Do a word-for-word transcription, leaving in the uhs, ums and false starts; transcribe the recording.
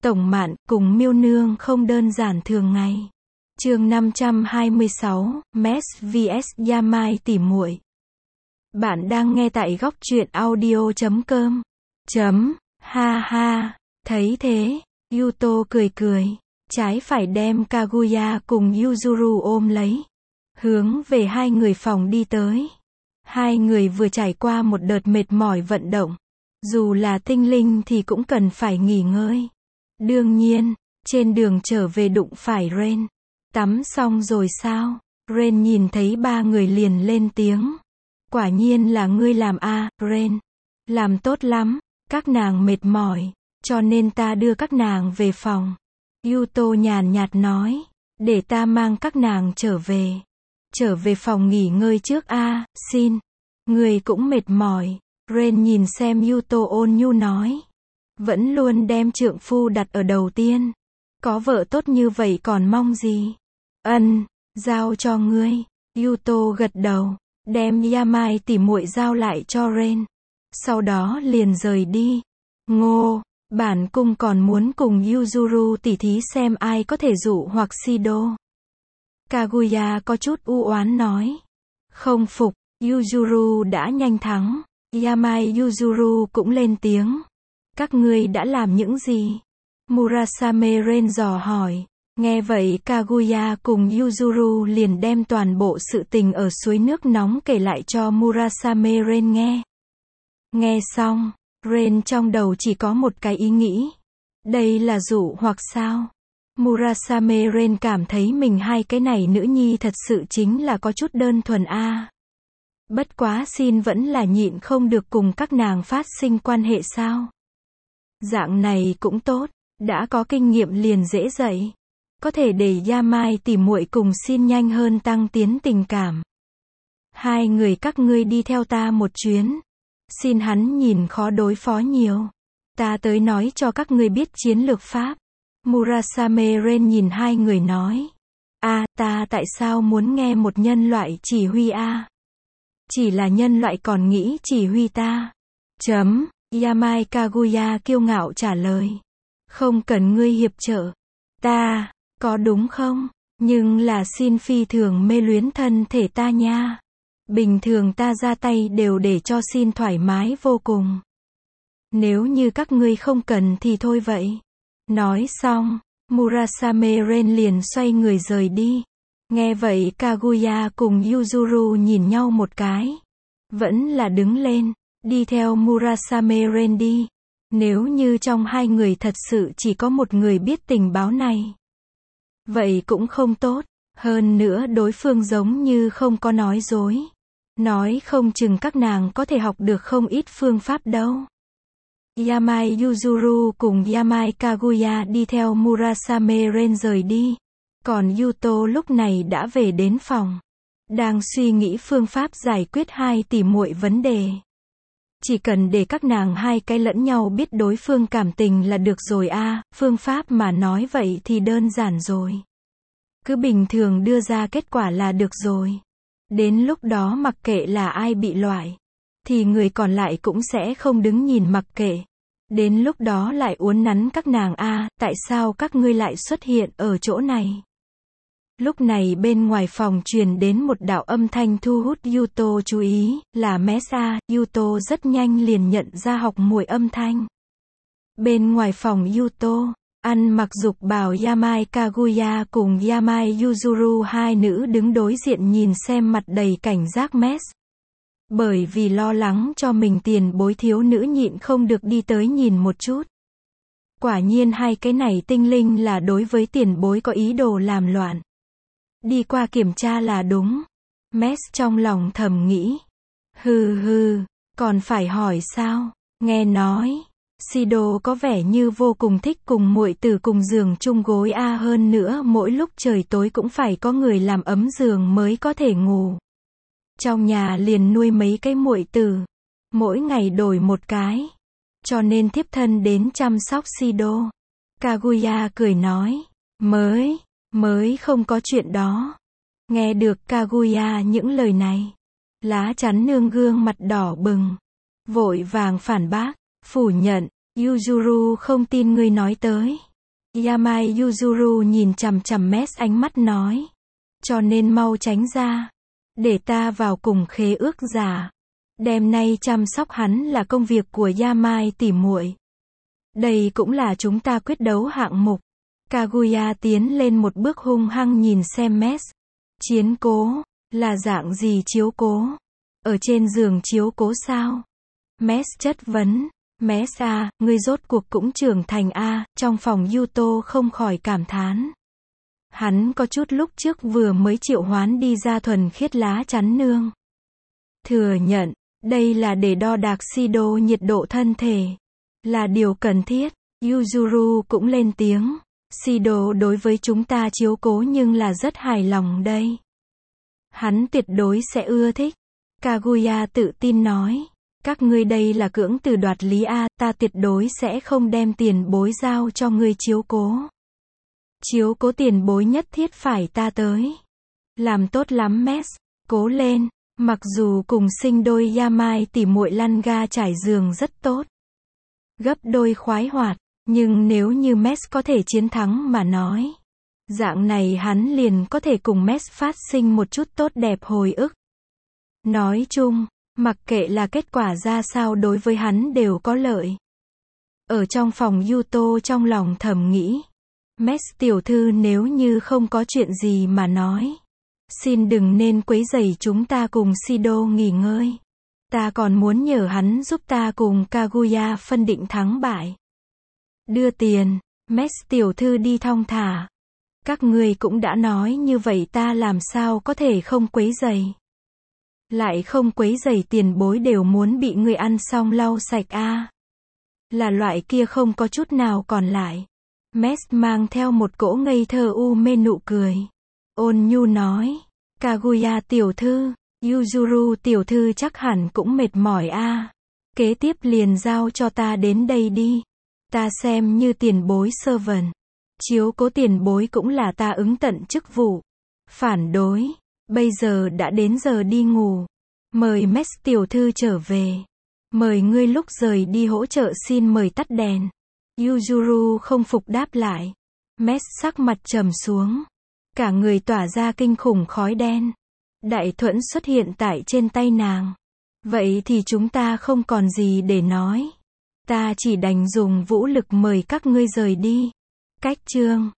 Tổng Mạn cùng Miêu Nương không đơn giản thường ngày. Chương năm trăm hai mươi sáu, Mes vs Yamai tỉ muội. Bạn đang nghe tại góc truyện audio chấm com. Chấm, ha ha, thấy thế, Yuto cười cười, trái phải đem Kaguya cùng Yuzuru ôm lấy, hướng về hai người phòng đi tới. Hai người vừa trải qua một đợt mệt mỏi vận động, dù là tinh linh thì cũng cần phải nghỉ ngơi. Đương nhiên, trên đường trở về đụng phải Ren. Tắm xong rồi sao? Ren nhìn thấy ba người liền lên tiếng. Quả nhiên là ngươi làm a, à, Ren. Làm tốt lắm, các nàng mệt mỏi, cho nên ta đưa các nàng về phòng. Yuto nhàn nhạt nói, để ta mang các nàng trở về. Trở về phòng nghỉ ngơi trước a, à, xin. Ngươi cũng mệt mỏi. Ren nhìn xem Yuto ôn nhu nói. Vẫn luôn đem trượng phu đặt ở đầu tiên. Có vợ tốt như vậy còn mong gì? Ân, giao cho ngươi. Yuto gật đầu, đem Yamai tỉ muội giao lại cho Ren. Sau đó liền rời đi. Ngô, bản cung còn muốn cùng Yuzuru tỉ thí xem ai có thể dụ hoặc Shido. Kaguya có chút u oán nói. Không phục, Yuzuru đã nhanh thắng. Yamai Yuzuru cũng lên tiếng. Các ngươi đã làm những gì? Murasame Ren dò hỏi. Nghe vậy Kaguya cùng Yuzuru liền đem toàn bộ sự tình ở suối nước nóng kể lại cho Murasame Ren nghe. Nghe xong, Ren trong đầu chỉ có một cái ý nghĩ. Đây là dụ hoặc sao? Murasame Ren cảm thấy mình hai cái này nữ nhi thật sự chính là có chút đơn thuần a. À. Bất quá xin vẫn là nhịn không được cùng các nàng phát sinh quan hệ sao? Dạng này cũng tốt, đã có kinh nghiệm liền dễ dạy. Có thể để Yamai tỉ muội cùng xin nhanh hơn tăng tiến tình cảm. Hai người các ngươi đi theo ta một chuyến. Xin hắn nhìn khó đối phó nhiều. Ta tới nói cho các ngươi biết chiến lược pháp. Murasame Ren nhìn hai người nói. A, à, ta tại sao muốn nghe một nhân loại chỉ huy a? À? Chỉ là nhân loại còn nghĩ chỉ huy ta. Chấm. Yamai Kaguya kiêu ngạo trả lời. Không cần ngươi hiệp trợ. Ta, có đúng không? Nhưng là xin phi thường mê luyến thân thể ta nha. Bình thường ta ra tay đều để cho xin thoải mái vô cùng. Nếu như các ngươi không cần thì thôi vậy. Nói xong, Murasame Ren liền xoay người rời đi. Nghe vậy Kaguya cùng Yuzuru nhìn nhau một cái. Vẫn là đứng lên, đi theo Murasame Ren đi. Nếu như trong hai người thật sự chỉ có một người biết tình báo này. Vậy cũng không tốt. Hơn nữa đối phương giống như không có nói dối. Nói không chừng các nàng có thể học được không ít phương pháp đâu. Yamai Yuzuru cùng Yamai Kaguya đi theo Murasame Ren rời đi. Còn Yuto lúc này đã về đến phòng. Đang suy nghĩ phương pháp giải quyết hai tỷ muội vấn đề. Chỉ cần để các nàng hai cái lẫn nhau biết đối phương cảm tình là được rồi a, à, phương pháp mà nói vậy thì đơn giản rồi. Cứ bình thường đưa ra kết quả là được rồi. Đến lúc đó mặc kệ là ai bị loại, thì người còn lại cũng sẽ không đứng nhìn mặc kệ. Đến lúc đó lại uốn nắn các nàng a, à, tại sao các ngươi lại xuất hiện ở chỗ này? Lúc này bên ngoài phòng truyền đến một đạo âm thanh thu hút Yuto chú ý, là Mesa. Yuto rất nhanh liền nhận ra học muội âm thanh. Bên ngoài phòng Yuto, ăn mặc dục bào Yamai Kaguya cùng Yamai Yuzuru hai nữ đứng đối diện nhìn xem mặt đầy cảnh giác Mes. Bởi vì lo lắng cho mình tiền bối thiếu nữ nhịn không được đi tới nhìn một chút. Quả nhiên hai cái này tinh linh là đối với tiền bối có ý đồ làm loạn. Đi qua kiểm tra là đúng. Mes trong lòng thầm nghĩ. Hừ hừ, còn phải hỏi sao? Nghe nói, Shido có vẻ như vô cùng thích cùng muội tử cùng giường chung gối a à, hơn nữa mỗi lúc trời tối cũng phải có người làm ấm giường mới có thể ngủ. Trong nhà liền nuôi mấy cái muội tử, mỗi ngày đổi một cái. Cho nên thiếp thân đến chăm sóc Shido. Kaguya cười nói, mới, mới không có chuyện đó. Nghe được Kaguya những lời này, lá chắn nương gương mặt đỏ bừng, vội vàng phản bác, phủ nhận, Yuzuru không tin ngươi nói tới. Yamai Yuzuru nhìn chằm chằm Mess ánh mắt nói. Cho nên mau tránh ra. Để ta vào cùng khế ước giả. Đêm nay chăm sóc hắn là công việc của Yamai tỉ muội. Đây cũng là chúng ta quyết đấu hạng mục. Kaguya tiến lên một bước hung hăng nhìn xem Mess. Chiến cố, là dạng gì chiếu cố? Ở trên giường chiếu cố sao? Mess chất vấn. Mess à, ngươi rốt cuộc cũng trưởng thành a, à, trong phòng Yuto không khỏi cảm thán. Hắn có chút lúc trước vừa mới triệu hoán đi ra thuần khiết lá chắn nương. Thừa nhận, đây là để đo đạc Shido nhiệt độ thân thể. Là điều cần thiết. Yuzuru cũng lên tiếng. Shido đối với chúng ta chiếu cố nhưng là rất hài lòng đây. Hắn tuyệt đối sẽ ưa thích. Kaguya tự tin nói. Các ngươi đây là cưỡng từ đoạt lý a, ta tuyệt đối sẽ không đem tiền bối giao cho ngươi chiếu cố. Chiếu cố tiền bối nhất thiết phải ta tới. Làm tốt lắm Mess, cố lên. Mặc dù cùng sinh đôi Yamai tỉ muội lăn ga trải giường rất tốt. Gấp đôi khoái hoạt, nhưng nếu như Mess có thể chiến thắng mà nói. Dạng này hắn liền có thể cùng Mess phát sinh một chút tốt đẹp hồi ức. Nói chung, mặc kệ là kết quả ra sao đối với hắn đều có lợi. Ở trong phòng Yuto trong lòng thầm nghĩ. Mess tiểu thư nếu như không có chuyện gì mà nói. Xin đừng nên quấy rầy chúng ta cùng Shido nghỉ ngơi. Ta còn muốn nhờ hắn giúp ta cùng Kaguya phân định thắng bại. Đưa tiền, Mess tiểu thư đi thong thả. Các ngươi cũng đã nói như vậy ta làm sao có thể không quấy rầy. Lại không quấy rầy tiền bối đều muốn bị người ăn xong lau sạch a. À. Là loại kia không có chút nào còn lại. Mess mang theo một cỗ ngây thơ u mê nụ cười. Ôn nhu nói. Kaguya tiểu thư, Yuzuru tiểu thư chắc hẳn cũng mệt mỏi a. À. Kế tiếp liền giao cho ta đến đây đi. Ta xem như tiền bối servant. Chiếu cố tiền bối cũng là ta ứng tận chức vụ. Phản đối. Bây giờ đã đến giờ đi ngủ. Mời Mess tiểu thư trở về. Mời ngươi lúc rời đi hỗ trợ xin mời tắt đèn. Yuzuru không phục đáp lại. Mess sắc mặt trầm xuống. Cả người tỏa ra kinh khủng khói đen. Đại thuẫn xuất hiện tại trên tay nàng. Vậy thì chúng ta không còn gì để nói. Ta chỉ đành dùng vũ lực mời các ngươi rời đi. Cách chương